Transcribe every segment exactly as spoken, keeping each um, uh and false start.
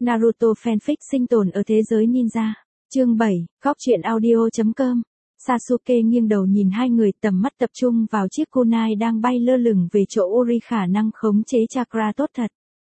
Naruto fanfic sinh tồn ở thế giới ninja. Chương bảy, góc truyện audio.com. Sasuke nghiêng đầu nhìn hai người, tầm mắt tập trung vào chiếc kunai đang bay lơ lửng về chỗ Uri, khả năng khống chế chakra tốt thật.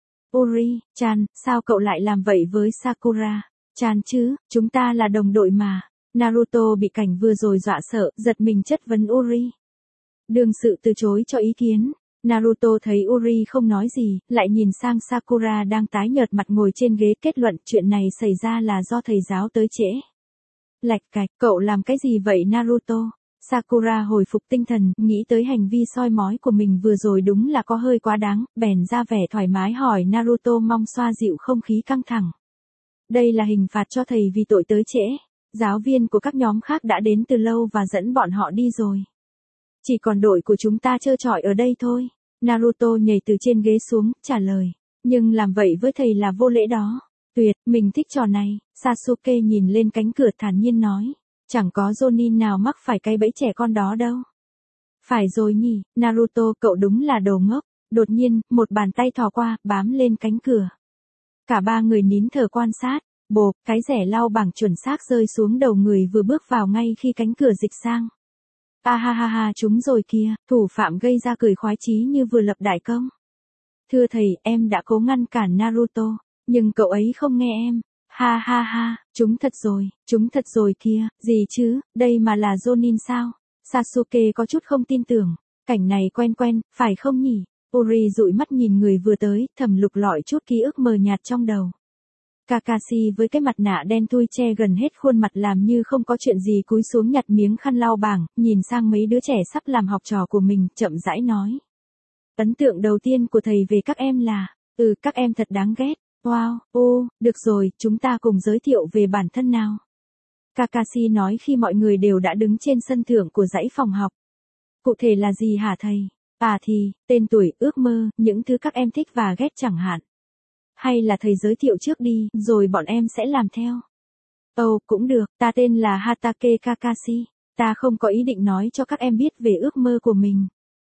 Uri-chan, sao cậu lại làm vậy với Sakura-chan chứ, chúng ta là đồng đội mà. Naruto bị cảnh vừa rồi dọa sợ, giật mình chất vấn Uri. Đương sự từ chối cho ý kiến. Naruto thấy Uri không nói gì, lại nhìn sang Sakura đang tái nhợt mặt ngồi trên ghế, kết luận chuyện này xảy ra là do thầy giáo tới trễ. Lạch cạch, cậu làm cái gì vậy Naruto? Sakura hồi phục tinh thần, nghĩ tới hành vi soi mói của mình vừa rồi đúng là có hơi quá đáng, bèn ra vẻ thoải mái hỏi Naruto, mong xoa dịu không khí căng thẳng. Đây là hình phạt cho thầy vì tội tới trễ. Giáo viên của các nhóm khác đã đến từ lâu và dẫn bọn họ đi rồi. Chỉ còn đội của chúng ta trơ trọi ở đây thôi. Naruto nhảy từ trên ghế xuống, trả lời. Nhưng làm vậy với thầy là vô lễ đó. Tuyệt, mình thích trò này. Sasuke nhìn lên cánh cửa thản nhiên nói. Chẳng có Jonin nào mắc phải cái bẫy trẻ con đó đâu. Phải rồi nhỉ, Naruto, cậu đúng là đồ ngốc. Đột nhiên, một bàn tay thò qua, bám lên cánh cửa. Cả ba người nín thở quan sát. Bộp, cái rẻ lau bảng chuẩn xác rơi xuống đầu người vừa bước vào ngay khi cánh cửa dịch sang. A ha ha ha, chúng rồi kìa, thủ phạm gây ra cười khoái chí như vừa lập đại công. Thưa thầy, em đã cố ngăn cản Naruto, nhưng cậu ấy không nghe em. Ha ha ha, chúng thật rồi, chúng thật rồi kìa, gì chứ, đây mà là Jonin sao? Sasuke có chút không tin tưởng, cảnh này quen quen, phải không nhỉ? Uri dụi mắt nhìn người vừa tới, thầm lục lọi chút ký ức mờ nhạt trong đầu. Kakashi với cái mặt nạ đen thui che gần hết khuôn mặt làm như không có chuyện gì, cúi xuống nhặt miếng khăn lau bảng, nhìn sang mấy đứa trẻ sắp làm học trò của mình, chậm rãi nói. Ấn tượng đầu tiên của thầy về các em là, ừ, các em thật đáng ghét. Wow, ô, được rồi, chúng ta cùng giới thiệu về bản thân nào. Kakashi nói khi mọi người đều đã đứng trên sân thượng của dãy phòng học. Cụ thể là gì hả thầy? À thì, tên tuổi, ước mơ, những thứ các em thích và ghét chẳng hạn. Hay là thầy giới thiệu trước đi, rồi bọn em sẽ làm theo. Ồ, oh, cũng được, ta tên là Hatake Kakashi. Ta không có ý định nói cho các em biết về ước mơ của mình.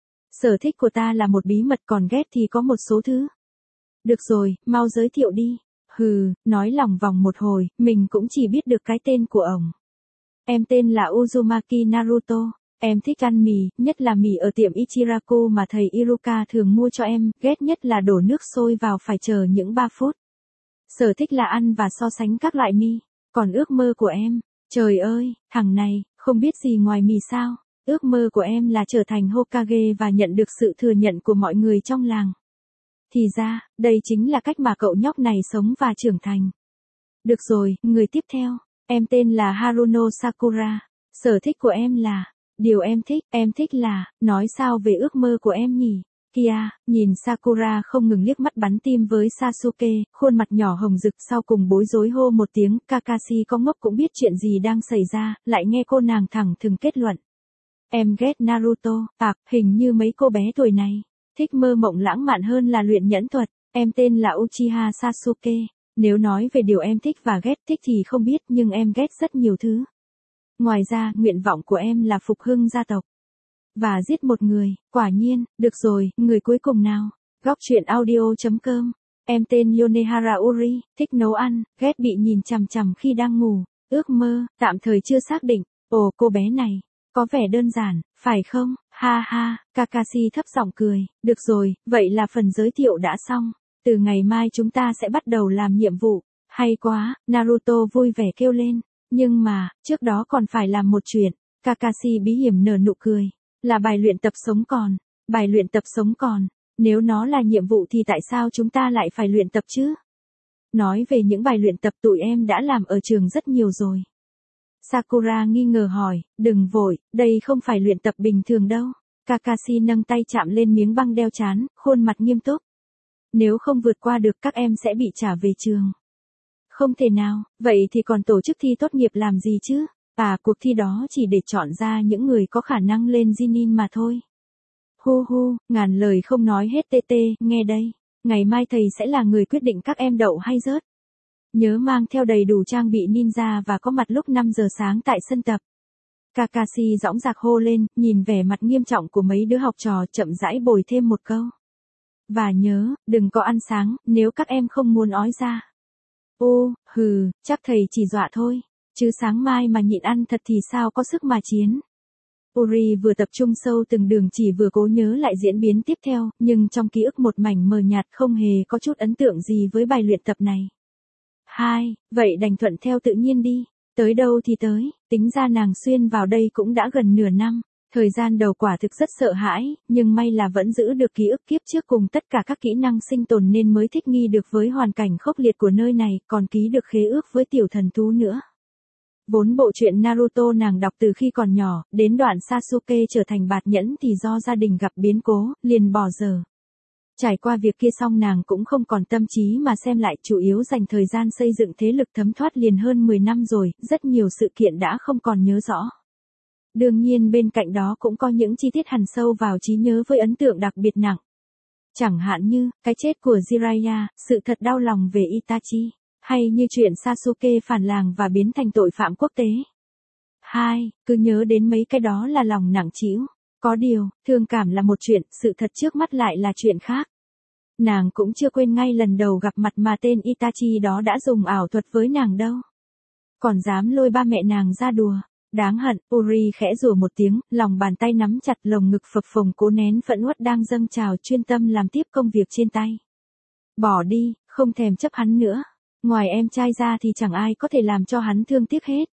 Sở thích của ta là một bí mật, còn ghét thì có một số thứ. Được rồi, mau giới thiệu đi. Hừ, nói lòng vòng một hồi, mình cũng chỉ biết được cái tên của ổng. Em tên là Uzumaki Naruto. Em thích ăn mì, nhất là mì ở tiệm Ichiraku mà thầy Iruka thường mua cho em, ghét nhất là đổ nước sôi vào phải chờ những ba phút. Sở thích là ăn và so sánh các loại mì. Còn ước mơ của em, trời ơi, thằng này, không biết gì ngoài mì sao? Ước mơ của em là trở thành Hokage và nhận được sự thừa nhận của mọi người trong làng. Thì ra, đây chính là cách mà cậu nhóc này sống và trưởng thành. Được rồi, người tiếp theo, em tên là Haruno Sakura. Sở thích của em là... Điều em thích, em thích là, nói sao về ước mơ của em nhỉ? Kia, nhìn Sakura không ngừng liếc mắt bắn tim với Sasuke, khuôn mặt nhỏ hồng rực, sau cùng bối rối hô một tiếng. Kakashi có ngốc cũng biết chuyện gì đang xảy ra, lại nghe cô nàng thẳng thừng kết luận. Em ghét Naruto, à, hình như mấy cô bé tuổi này, thích mơ mộng lãng mạn hơn là luyện nhẫn thuật. Em tên là Uchiha Sasuke. Nếu nói về điều em thích và ghét, thích thì không biết, nhưng em ghét rất nhiều thứ. Ngoài ra, nguyện vọng của em là phục hưng gia tộc. Và giết một người, quả nhiên, được rồi, người cuối cùng nào. Góc truyện audio.com. Em tên Yonehara Uri, thích nấu ăn, ghét bị nhìn chằm chằm khi đang ngủ. Ước mơ, tạm thời chưa xác định. Ồ, cô bé này, có vẻ đơn giản, phải không? Ha ha, Kakashi thấp giọng cười. Được rồi, vậy là phần giới thiệu đã xong. Từ ngày mai chúng ta sẽ bắt đầu làm nhiệm vụ. Hay quá, Naruto vui vẻ kêu lên. Nhưng mà, trước đó còn phải làm một chuyện. Kakashi bí hiểm nở nụ cười. Là bài luyện tập sống còn. Bài luyện tập sống còn. Nếu nó là nhiệm vụ thì tại sao chúng ta lại phải luyện tập chứ? Nói về những bài luyện tập tụi em đã làm ở trường rất nhiều rồi. Sakura nghi ngờ hỏi, đừng vội, đây không phải luyện tập bình thường đâu. Kakashi nâng tay chạm lên miếng băng đeo trán, khuôn mặt nghiêm túc. Nếu không vượt qua được các em sẽ bị trả về trường. Không thể nào, vậy thì còn tổ chức thi tốt nghiệp làm gì chứ? À, cuộc thi đó chỉ để chọn ra những người có khả năng lên Chunin mà thôi. Hu hu, ngàn lời không nói hết tê tê, nghe đây. Ngày mai thầy sẽ là người quyết định các em đậu hay rớt. Nhớ mang theo đầy đủ trang bị ninja và có mặt lúc năm giờ sáng tại sân tập. Kakashi dõng dạc hô lên, nhìn vẻ mặt nghiêm trọng của mấy đứa học trò, chậm rãi bồi thêm một câu. Và nhớ, đừng có ăn sáng, nếu các em không muốn ói ra. Ô, hừ, chắc thầy chỉ dọa thôi. Chứ sáng mai mà nhịn ăn thật thì sao có sức mà chiến. Uri vừa tập trung sâu từng đường chỉ vừa cố nhớ lại diễn biến tiếp theo, nhưng trong ký ức một mảnh mờ nhạt không hề có chút ấn tượng gì với bài luyện tập này. Hai, vậy đành thuận theo tự nhiên đi, tới đâu thì tới, tính ra nàng xuyên vào đây cũng đã gần nửa năm. Thời gian đầu quả thực rất sợ hãi, nhưng may là vẫn giữ được ký ức kiếp trước cùng tất cả các kỹ năng sinh tồn nên mới thích nghi được với hoàn cảnh khốc liệt của nơi này, còn ký được khế ước với tiểu thần thú nữa. Vốn bộ truyện Naruto nàng đọc từ khi còn nhỏ, đến đoạn Sasuke trở thành bạt nhẫn thì do gia đình gặp biến cố, liền bỏ dở. Trải qua việc kia xong nàng cũng không còn tâm trí mà xem lại, chủ yếu dành thời gian xây dựng thế lực thấm thoát liền hơn mười năm rồi, rất nhiều sự kiện đã không còn nhớ rõ. Đương nhiên bên cạnh đó cũng có những chi tiết hằn sâu vào trí nhớ với ấn tượng đặc biệt nặng. Chẳng hạn như, cái chết của Jiraiya, sự thật đau lòng về Itachi, hay như chuyện Sasuke phản làng và biến thành tội phạm quốc tế. Hai, cứ nhớ đến mấy cái đó là lòng nặng trĩu. Có điều, thương cảm là một chuyện, sự thật trước mắt lại là chuyện khác. Nàng cũng chưa quên ngay lần đầu gặp mặt mà tên Itachi đó đã dùng ảo thuật với nàng đâu. Còn dám lôi ba mẹ nàng ra đùa. Đáng hận, Uri khẽ rủa một tiếng, lòng bàn tay nắm chặt lồng ngực phập phồng cố nén phẫn uất đang dâng trào, chuyên tâm làm tiếp công việc trên tay. Bỏ đi, không thèm chấp hắn nữa. Ngoài em trai ra thì chẳng ai có thể làm cho hắn thương tiếc hết.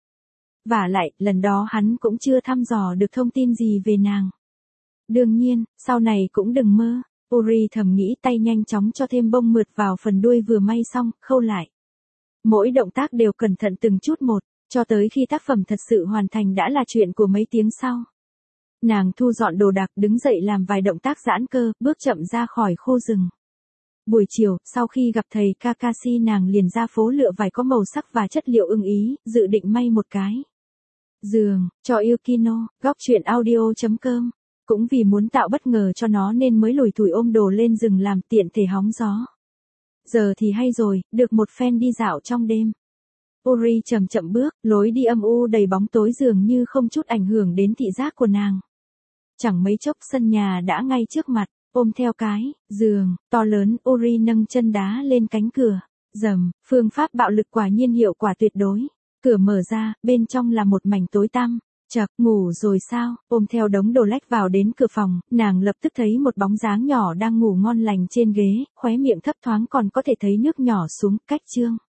Vả lại, lần đó hắn cũng chưa thăm dò được thông tin gì về nàng. Đương nhiên, sau này cũng đừng mơ. Uri thầm nghĩ, tay nhanh chóng cho thêm bông mượt vào phần đuôi vừa may xong, khâu lại. Mỗi động tác đều cẩn thận từng chút một. Cho tới khi tác phẩm thật sự hoàn thành đã là chuyện của mấy tiếng sau. Nàng thu dọn đồ đạc, đứng dậy làm vài động tác giãn cơ, bước chậm ra khỏi khu rừng. Buổi chiều, sau khi gặp thầy Kakashi nàng liền ra phố lựa vài có màu sắc và chất liệu ưng ý, dự định may một cái giường, cho Yukino, góc truyện audio chấm com. Cũng vì muốn tạo bất ngờ cho nó nên mới lủi thủi ôm đồ lên rừng làm tiện thể hóng gió. Giờ thì hay rồi, được một phen đi dạo trong đêm. Uri chậm chậm bước, lối đi âm u đầy bóng tối dường như không chút ảnh hưởng đến thị giác của nàng. Chẳng mấy chốc sân nhà đã ngay trước mặt, ôm theo cái giường to lớn, Uri nâng chân đá lên cánh cửa. Rầm, phương pháp bạo lực quả nhiên hiệu quả tuyệt đối. Cửa mở ra, bên trong là một mảnh tối tăm. Chậc, ngủ rồi sao? Ôm theo đống đồ lách vào đến cửa phòng, nàng lập tức thấy một bóng dáng nhỏ đang ngủ ngon lành trên ghế, khóe miệng thấp thoáng còn có thể thấy nước nhỏ xuống, cách chương.